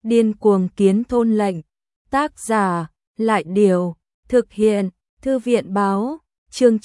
Điên cuồng kiến thôn lệnh. Tác giả, Lại Điều, thực hiện, Thư viện báo, chương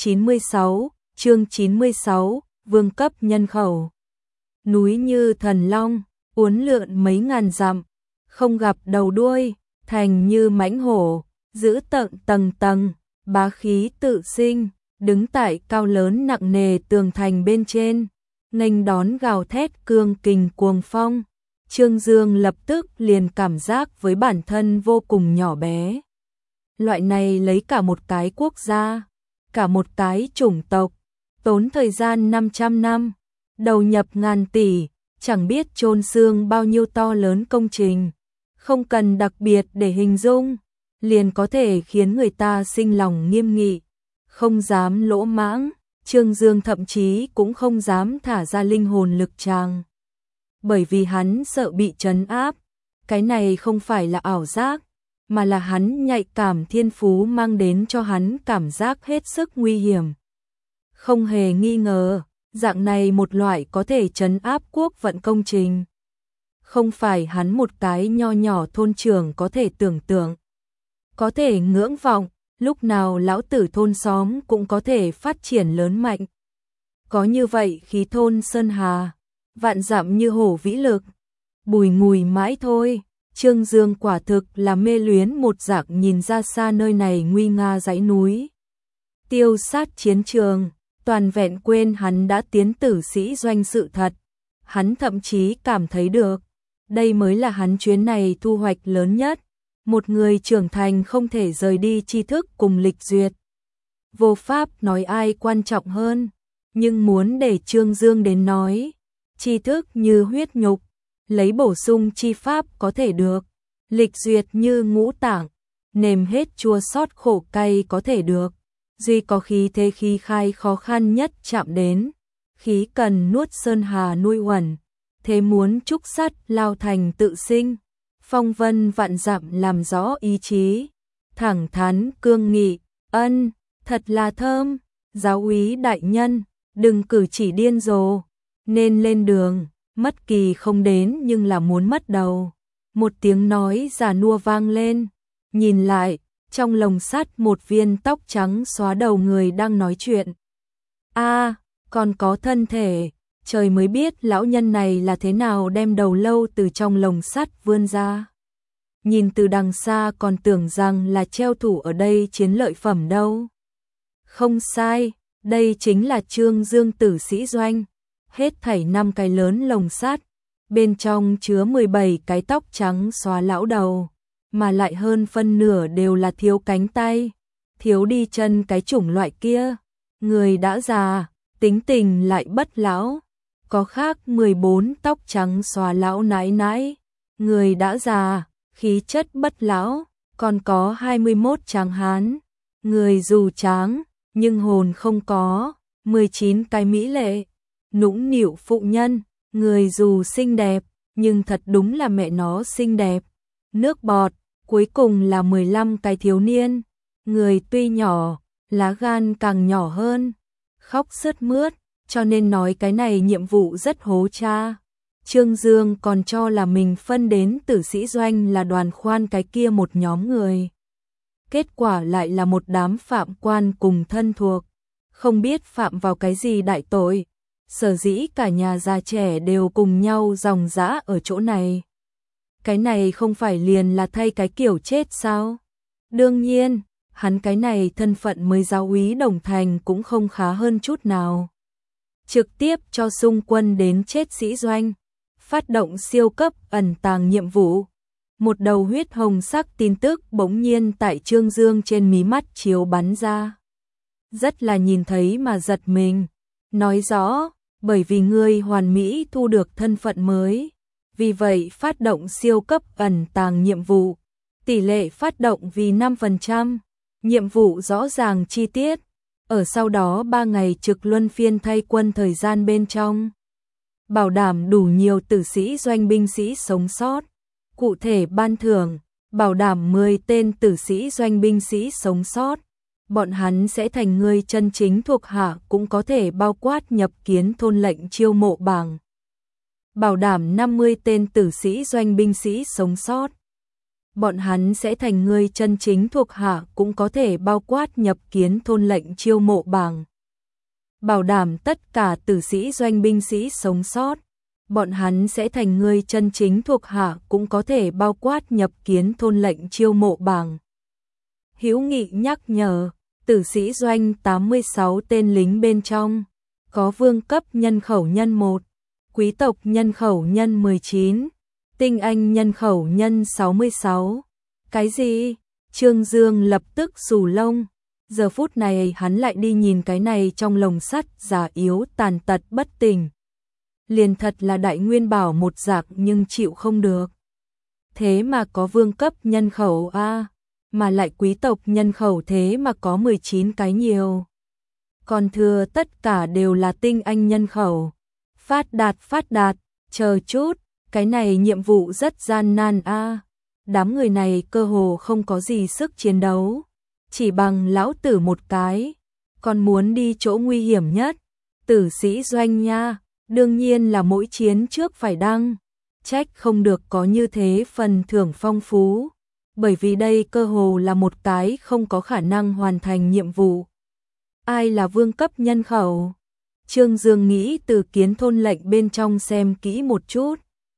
96, vương cấp nhân khẩu. Núi như thần long, uốn lượn mấy ngàn dặm, không gặp đầu đuôi, thành như mãnh hổ, giữ tận tầng tầng, bá khí tự sinh, đứng tại cao lớn nặng nề tường thành bên trên, nghênh đón gào thét cương kình cuồng phong. Trương Dương lập tức liền cảm giác với bản thân vô cùng nhỏ bé. Loại này lấy cả một cái quốc gia, cả một cái chủng tộc, tốn thời gian 500 năm, đầu nhập ngàn tỷ, chẳng biết chôn xương bao nhiêu to lớn công trình, không cần đặc biệt để hình dung, liền có thể khiến người ta sinh lòng nghiêm nghị, không dám lỗ mãng. Trương Dương thậm chí cũng không dám thả ra linh hồn lực tràng, bởi vì hắn sợ bị trấn áp. Cái này không phải là ảo giác, mà là hắn nhạy cảm thiên phú mang đến cho hắn cảm giác hết sức nguy hiểm. Không hề nghi ngờ, dạng này một loại có thể trấn áp quốc vận công trình, không phải hắn một cái nho nhỏ thôn trưởng có thể tưởng tượng, có thể ngưỡng vọng. Lúc nào lão tử thôn xóm cũng có thể phát triển lớn mạnh. Có như vậy khí thôn Sơn Hà, vạn dặm như hổ vĩ lực, bùi ngùi mãi thôi. Trương Dương quả thực là mê luyến một dạng nhìn ra xa nơi này nguy nga dãy núi. Tiêu sát chiến trường, toàn vẹn quên hắn đã tiến tử sĩ doanh sự thật. Hắn thậm chí cảm thấy được, đây mới là hắn chuyến này thu hoạch lớn nhất. Một người trưởng thành không thể rời đi tri thức cùng lịch duyệt. Vô pháp nói ai quan trọng hơn, nhưng muốn để Trương Dương đến nói, tri thức như huyết nhục, lấy bổ sung chi pháp có thể được, lịch duyệt như ngũ tạng, nềm hết chua xót khổ cay có thể được, duy có khí thế khí khai khó khăn nhất chạm đến, khí cần nuốt sơn hà nuôi uẩn, thế muốn trúc sắt lao thành tự sinh. Phong vân vạn dặm làm rõ ý chí, thẳng thắn cương nghị, ân, thật là thơm. Giáo úy đại nhân, đừng cử chỉ điên rồ, nên lên đường, mất kỳ không đến nhưng là muốn mất đầu. Một tiếng nói già nua vang lên, nhìn lại, trong lồng sắt một viên tóc trắng xóa đầu người đang nói chuyện. A, còn có thân thể, trời mới biết lão nhân này là thế nào đem đầu lâu từ trong lồng sắt vươn ra. Nhìn từ đằng xa còn tưởng rằng là treo thủ ở đây chiến lợi phẩm đâu. Không sai, đây chính là Trương Dương tử sĩ doanh. Hết thảy 5 cái lớn lồng sắt, bên trong chứa 17 cái tóc trắng xóa lão đầu, mà lại hơn phân nửa đều là thiếu cánh tay, thiếu đi chân cái chủng loại kia. Người đã già, tính tình lại bất lão. Có khác 14 tóc trắng xóa lão nãi nãi, người đã già, khí chất bất lão. Còn có 21 tráng hán, người dù tráng, nhưng hồn không có. 19 cái mỹ lệ, nũng nịu phụ nhân, người dù xinh đẹp, nhưng thật đúng là mẹ nó xinh đẹp. Nước bọt, cuối cùng là 15 cái thiếu niên, người tuy nhỏ, lá gan càng nhỏ hơn, khóc sướt mướt. Cho nên nói cái này nhiệm vụ rất hố cha. Trương Dương còn cho là mình phân đến tử sĩ doanh là đoàn khoan cái kia một nhóm người. Kết quả lại là một đám phạm quan cùng thân thuộc, không biết phạm vào cái gì đại tội. Sở dĩ cả nhà già trẻ đều cùng nhau ròng rã ở chỗ này. Cái này không phải liền là thay cái kiểu chết sao? Đương nhiên, hắn cái này thân phận mới giáo úy Đồng Thành cũng không khá hơn chút nào. Trực tiếp cho xung quân đến chết sĩ doanh, phát động siêu cấp ẩn tàng nhiệm vụ. Một đầu huyết hồng sắc tin tức bỗng nhiên tại Trương Dương trên mí mắt chiếu bắn ra. Rất là nhìn thấy mà giật mình. Nói rõ, bởi vì ngươi hoàn mỹ thu được thân phận mới, vì vậy phát động siêu cấp ẩn tàng nhiệm vụ. Tỷ lệ phát động vì 5%, nhiệm vụ rõ ràng chi tiết. Ở sau đó 3 ngày trực luân phiên thay quân thời gian bên trong, bảo đảm đủ nhiều tử sĩ doanh binh sĩ sống sót. Cụ thể ban thưởng, bảo đảm 10 tên tử sĩ doanh binh sĩ sống sót. Bọn hắn sẽ thành người chân chính thuộc hạ, cũng có thể bao quát nhập kiến thôn lệnh chiêu mộ bảng. bảo đảm 50 tên tử sĩ doanh binh sĩ sống sót. Bọn hắn sẽ thành người chân chính thuộc hạ, cũng có thể bao quát nhập kiến thôn lệnh chiêu mộ bảng. Bảo đảm tất cả tử sĩ doanh binh sĩ sống sót. Bọn hắn sẽ thành người chân chính thuộc hạ, cũng có thể bao quát nhập kiến thôn lệnh chiêu mộ bảng. Hữu Nghị nhắc nhở, tử sĩ doanh 86 tên lính bên trong, có vương cấp nhân khẩu nhân 1, quý tộc nhân khẩu nhân 19, tinh anh nhân khẩu nhân 66. Cái gì? Trương Dương lập tức xù lông. Giờ phút này hắn lại đi nhìn cái này trong lồng sắt, già yếu tàn tật bất tỉnh. Liền thật là đại nguyên bảo một dạng, nhưng chịu không được. Thế mà có vương cấp nhân khẩu a, mà lại quý tộc nhân khẩu thế mà có 19 cái nhiều. Còn thừa tất cả đều là tinh anh nhân khẩu. Phát đạt, chờ chút, cái này nhiệm vụ rất gian nan a. Đám người này cơ hồ không có gì sức chiến đấu, chỉ bằng lão tử một cái, còn muốn đi chỗ nguy hiểm nhất, tử sĩ doanh nha, đương nhiên là mỗi chiến trước phải đăng, trách không được có như thế phần thưởng phong phú, bởi vì đây cơ hồ là một cái không có khả năng hoàn thành nhiệm vụ. Ai là vương cấp nhân khẩu? Trương Dương nghĩ từ kiến thôn lệnh bên trong xem kỹ một chút.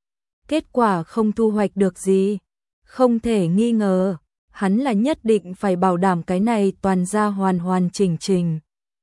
Kết quả không thu hoạch được gì. Không thể nghi ngờ, hắn là nhất định phải bảo đảm cái này toàn ra hoàn chỉnh.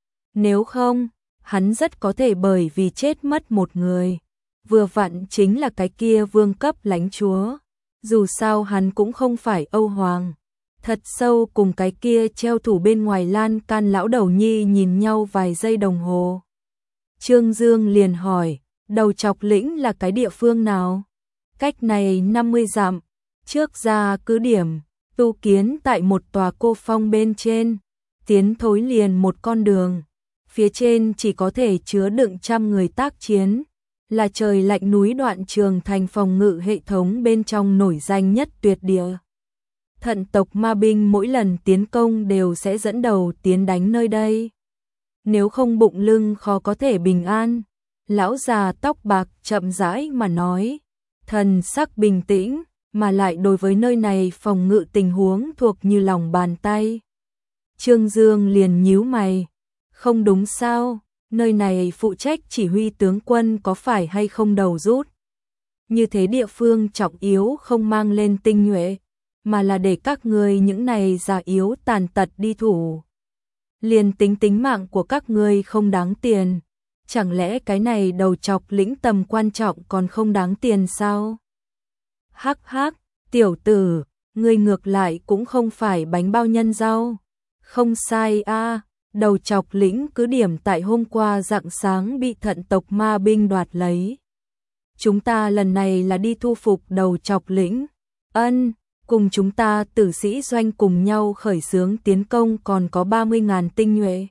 Nếu không, hắn rất có thể bởi vì chết mất một người. Vừa vặn chính là cái kia vương cấp lãnh chúa. Dù sao hắn cũng không phải Âu Hoàng. Thật sâu cùng cái kia treo thủ bên ngoài lan can lão đầu nhi nhìn nhau vài giây đồng hồ. Trương Dương liền hỏi, đầu chọc lĩnh là cái địa phương nào? Cách này 50 dặm. Trước ra cứ điểm, tu kiến tại một tòa cô phong bên trên, tiến thối liền một con đường, phía trên chỉ có thể chứa đựng 100 người tác chiến, là trời lạnh núi đoạn trường thành phòng ngự hệ thống bên trong nổi danh nhất tuyệt địa. Thận tộc ma binh mỗi lần tiến công đều sẽ dẫn đầu tiến đánh nơi đây. Nếu không bụng lưng khó có thể bình an. Lão già tóc bạc chậm rãi mà nói, thần sắc bình tĩnh, mà lại đối với nơi này phòng ngự tình huống thuộc như lòng bàn tay. Trương Dương liền nhíu mày, không đúng sao, nơi này phụ trách chỉ huy tướng quân có phải hay không đầu rút. Như thế địa phương trọng yếu không mang lên tinh nhuệ, mà là để các người những này già yếu tàn tật đi thủ. Liền tính mạng của các ngươi không đáng tiền, chẳng lẽ cái này đầu chọc lĩnh tầm quan trọng còn không đáng tiền sao? Hắc hắc, tiểu tử, ngươi ngược lại cũng không phải bánh bao nhân rau. Không sai a, đầu chọc lĩnh cứ điểm tại hôm qua rạng sáng bị thận tộc ma binh đoạt lấy. Chúng ta lần này là đi thu phục đầu chọc lĩnh. Ân, cùng chúng ta tử sĩ doanh cùng nhau khởi xướng tiến công còn có 30.000 tinh nhuệ.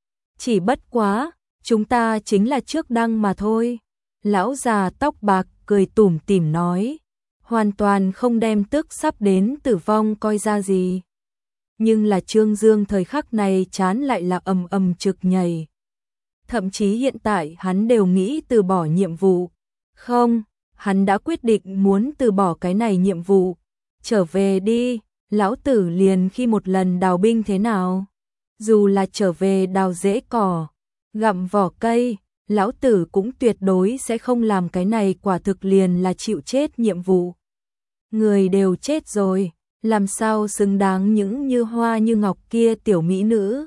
Chỉ bất quá, chúng ta chính là trước đăng mà thôi. Lão già tóc bạc cười tủm tỉm nói, hoàn toàn không đem tức sắp đến tử vong coi ra gì. Nhưng là Trương Dương thời khắc này chán lại là ầm trực nhảy. Thậm chí hiện tại hắn đều nghĩ từ bỏ nhiệm vụ. Không, hắn đã quyết định muốn từ bỏ cái này nhiệm vụ. Trở về đi, lão tử liền khi một lần đào binh thế nào. Dù là trở về đào rễ cỏ, gặm vỏ cây, lão tử cũng tuyệt đối sẽ không làm cái này, quả thực liền là chịu chết nhiệm vụ. Người đều chết rồi, làm sao xứng đáng những như hoa như ngọc kia tiểu mỹ nữ.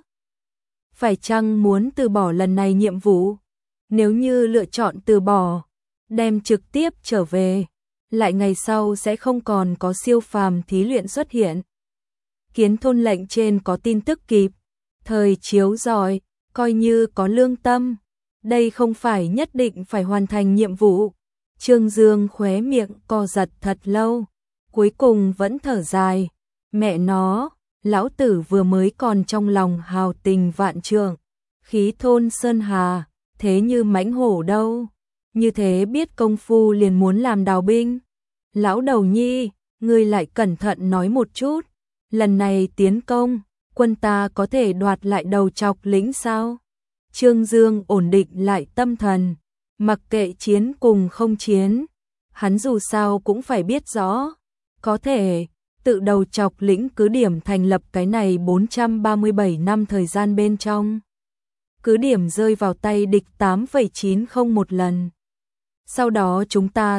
Phải chăng muốn từ bỏ lần này nhiệm vụ? Nếu như lựa chọn từ bỏ, đem trực tiếp trở về, lại ngày sau sẽ không còn có siêu phàm thí luyện xuất hiện. Kiến thôn lệnh trên có tin tức kịp thời chiếu rọi, coi như có lương tâm, đây không phải nhất định phải hoàn thành nhiệm vụ. Trương Dương khóe miệng co giật thật lâu, cuối cùng vẫn thở dài, mẹ nó, lão tử vừa mới còn trong lòng hào tình vạn trượng, khí thôn sơn hà, thế như mãnh hổ đâu, như thế biết công phu liền muốn làm đào binh. Lão đầu nhi, ngươi lại cẩn thận nói một chút, lần này tiến công, quân ta có thể đoạt lại đầu chọc lĩnh sao? Trương Dương ổn định lại tâm thần, Mặc kệ chiến cùng không chiến, hắn dù sao cũng phải biết rõ, có thể tự đầu chọc lĩnh cứ điểm thành lập cái này 437 năm thời gian bên trong. Cứ điểm rơi vào tay địch 8,901 lần. Sau đó chúng ta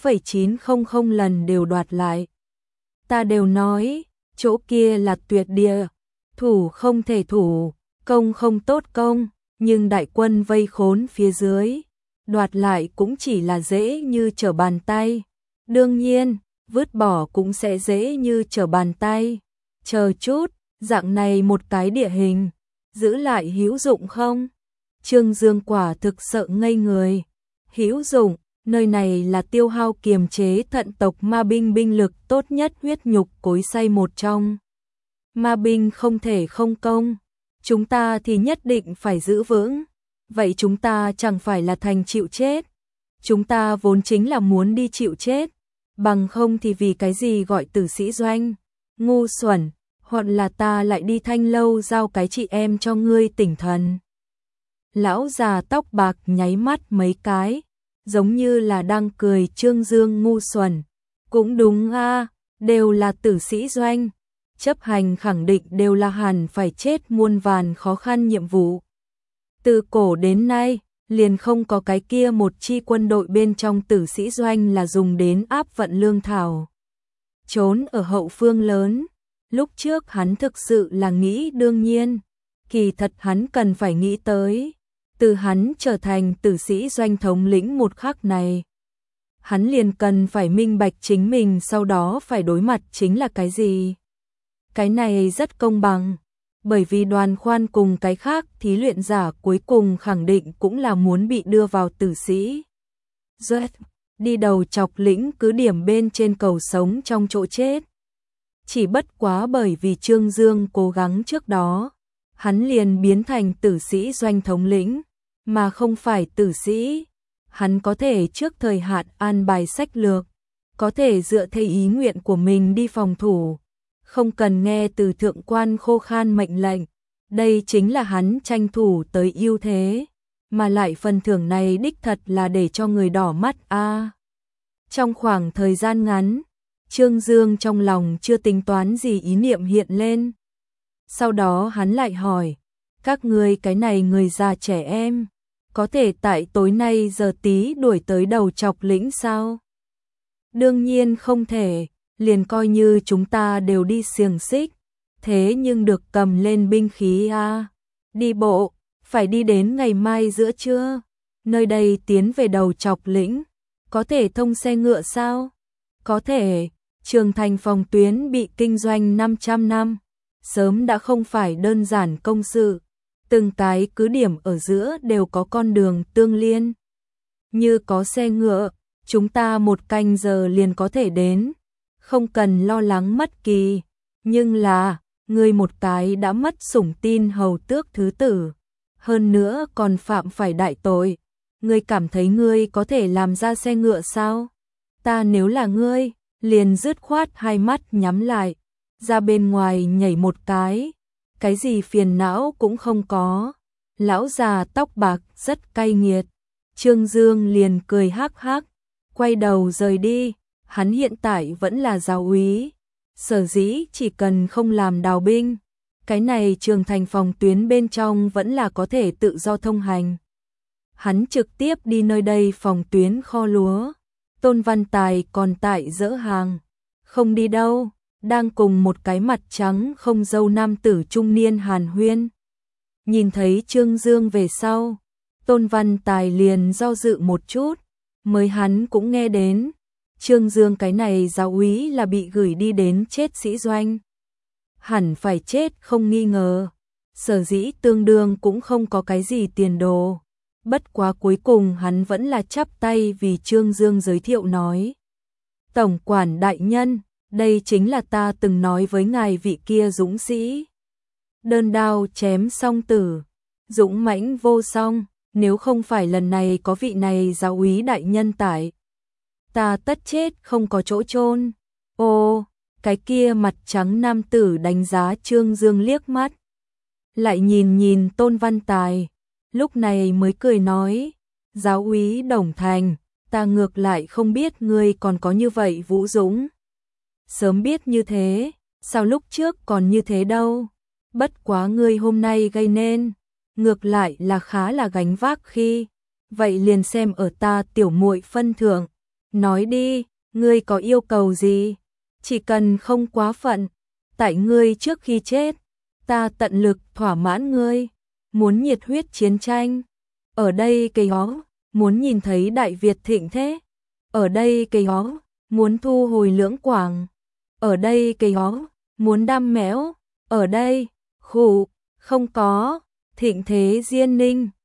8,900 lần đều đoạt lại. Ta đều nói, chỗ kia là tuyệt địa, thủ không thể thủ, công không tốt công, nhưng đại quân vây khốn phía dưới, đoạt lại cũng chỉ là dễ như trở bàn tay. Đương nhiên, vứt bỏ cũng sẽ dễ như trở bàn tay. Chờ chút, dạng này một cái địa hình, giữ lại hữu dụng không? Trương Dương quả thực sợ ngây người. Hữu dụng, nơi này là tiêu hao kiềm chế thận tộc ma binh binh lực tốt nhất huyết nhục cối xay một trong. Ma binh không thể không công, chúng ta thì nhất định phải giữ vững. Vậy chúng ta chẳng phải là thành chịu chết. Chúng ta vốn chính là muốn đi chịu chết, bằng không thì vì cái gì gọi tử sĩ doanh. Ngu xuẩn, hoặc là ta lại đi Thanh Lâu giao cái chị em cho ngươi tỉnh thần. Lão già tóc bạc nháy mắt mấy cái, giống như là đang cười Trương Dương ngu xuẩn. Cũng đúng a, đều là tử sĩ doanh, chấp hành khẳng định đều là hẳn phải chết muôn vàn khó khăn nhiệm vụ. Từ cổ đến nay, liền không có cái kia một chi quân đội bên trong tử sĩ doanh là dùng đến áp vận lương thảo. Trốn ở hậu phương lớn, lúc trước hắn thực sự là nghĩ đương nhiên, kỳ thật hắn cần phải nghĩ tới. Từ hắn trở thành tử sĩ doanh thống lĩnh một khắc này, hắn liền cần phải minh bạch chính mình sau đó phải đối mặt chính là cái gì. Cái này rất công bằng, bởi vì Đoàn Khoan cùng cái khác thí luyện giả cuối cùng khẳng định cũng là muốn bị đưa vào tử sĩ doanh, đi đầu chọc lĩnh cứ điểm bên trên cầu sống trong chỗ chết. Chỉ bất quá bởi vì Trương Dương cố gắng trước đó, hắn liền biến thành tử sĩ doanh thống lĩnh, mà không phải tử sĩ. Hắn có thể trước thời hạn an bài sách lược, có thể dựa theo ý nguyện của mình đi phòng thủ, không cần nghe từ thượng quan khô khan mệnh lệnh. Đây chính là hắn tranh thủ tới ưu thế, mà lại phần thưởng này đích thật là để cho người đỏ mắt a. Trong khoảng thời gian ngắn, Trương Dương trong lòng chưa tính toán gì ý niệm hiện lên. Sau đó hắn lại hỏi, các ngươi cái này người già trẻ em, có thể tại tối nay giờ tí đuổi tới đầu chọc lĩnh sao? Đương nhiên không thể, liền coi như chúng ta đều đi xiềng xích, thế nhưng được cầm lên binh khí a. Đi bộ, phải đi đến ngày mai giữa trưa. Nơi đây tiến về đầu chọc lĩnh, có thể thông xe ngựa sao? Có thể, Trường Thành phòng tuyến bị kinh doanh 500 năm, sớm đã không phải đơn giản công sự. Từng cái cứ điểm ở giữa đều có con đường tương liên. Như có xe ngựa, chúng ta 1 canh giờ liền có thể đến, không cần lo lắng mất kỳ. Nhưng là, ngươi một cái đã mất sủng tin hầu tước thứ tử, hơn nữa còn phạm phải đại tội. Ngươi cảm thấy ngươi có thể làm ra xe ngựa sao? Ta nếu là ngươi, liền dứt khoát hai mắt nhắm lại, ra bên ngoài nhảy một cái gì phiền não cũng không có. Lão già tóc bạc rất cay nghiệt. Trương Dương liền cười hắc hắc, quay đầu rời đi. Hắn hiện tại vẫn là giáo úy, sở dĩ chỉ cần không làm đào binh, cái này Trường Thành phòng tuyến bên trong vẫn là có thể tự do thông hành. Hắn trực tiếp đi nơi đây phòng tuyến kho lúa. Tôn Văn Tài còn tại dỡ hàng, không đi đâu, đang cùng một cái mặt trắng không râu nam tử trung niên hàn huyên. Nhìn thấy Trương Dương về sau, Tôn Văn Tài liền do dự một chút, mới hắn cũng nghe đến, Trương Dương cái này giáo úy là bị gửi đi đến chết sĩ doanh. Hẳn phải chết không nghi ngờ, sở dĩ tương đương cũng không có cái gì tiền đồ. Bất quá cuối cùng hắn vẫn là chắp tay vì Trương Dương giới thiệu nói. Tổng quản đại nhân, đây chính là ta từng nói với ngài vị kia dũng sĩ. Đơn đao chém song tử, dũng mãnh vô song, nếu không phải lần này có vị này giáo úy đại nhân tại, ta tất chết không có chỗ chôn. Ô, cái kia mặt trắng nam tử đánh giá Trương Dương liếc mắt, lại nhìn nhìn Tôn Văn Tài, lúc này mới cười nói, Giáo úy Đồng Thành, ta ngược lại không biết ngươi còn có như vậy vũ dũng. Sớm biết như thế, sao lúc trước còn như thế đâu. Bất quá ngươi hôm nay gây nên, ngược lại là khá là gánh vác khi. Vậy liền xem ở ta tiểu muội phân thượng. Nói đi, ngươi có yêu cầu gì? Chỉ cần không quá phận. Tại ngươi trước khi chết, ta tận lực thỏa mãn ngươi. Muốn nhiệt huyết chiến tranh. Ở đây cây ó, muốn nhìn thấy Đại Việt thịnh thế. Ở đây cây ó, muốn thu hồi Lưỡng Quảng. Ở đây cây ó, muốn đam mẽo. Ở đây, khủ, không có, thịnh thế Diên Ninh.